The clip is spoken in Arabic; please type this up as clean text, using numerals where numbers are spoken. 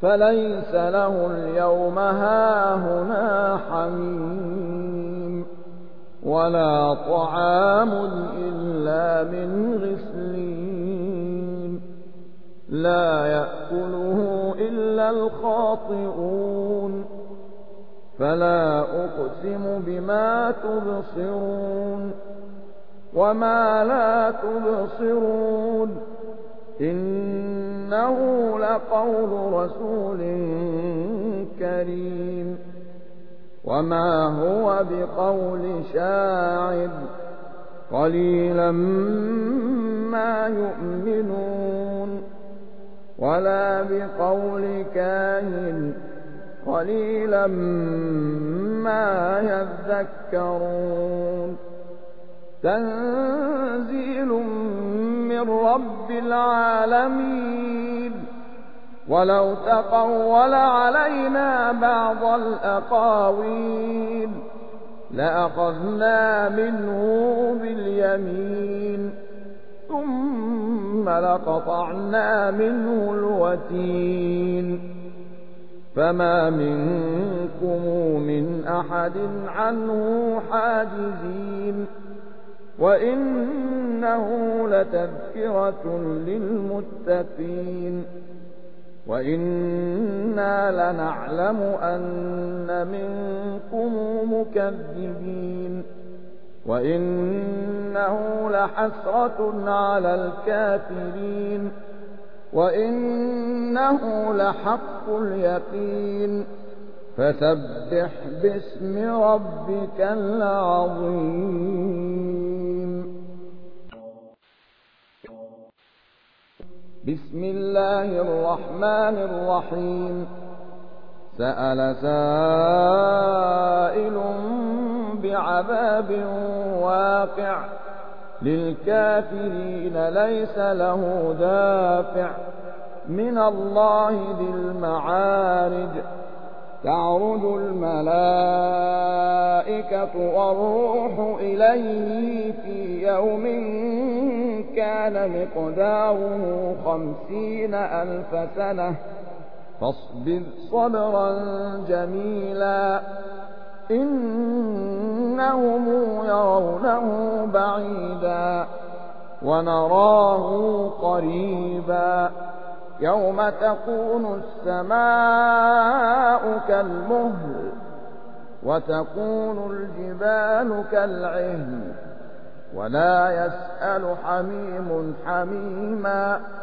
فليس له اليوم هاهنا حميم ولا طعام إلا من غسلين لا يأكله إلا الخاطئون فلا أقسم بما تبصرون وما لا تبصرون إنه لقول رسول كريم وما هو بقول شاعر قليلا ما يؤمنون ولا بقول كاهن قليلا ما يذكرون تنزيل من رب العالمين ولو تقول علينا بعض الأقاويل لأخذنا منه باليمين ثم لقطعنا منه الوتين فما منكم من أحد عنه حاجزين وإنه لتذكرة للمتقين وإنا لنعلم أن منكم مكذبين وإنه لحسرة على الكافرين وإنه لحق اليقين فسبح باسم ربك العظيم بسم الله الرحمن الرحيم سأل سائل بعذاب واقع للكافرين ليس له دافع من الله ذي المعارج تعرج الملائكة والروح إليه في يوم كان مقداره 50,000 سنة فاصبر صبرا جميلا إنهم يرونه بعيدا ونراه قريبا يوم تكون السماء كالمهل وتكون الجبال كالعهن ولا يسأل حميم حميما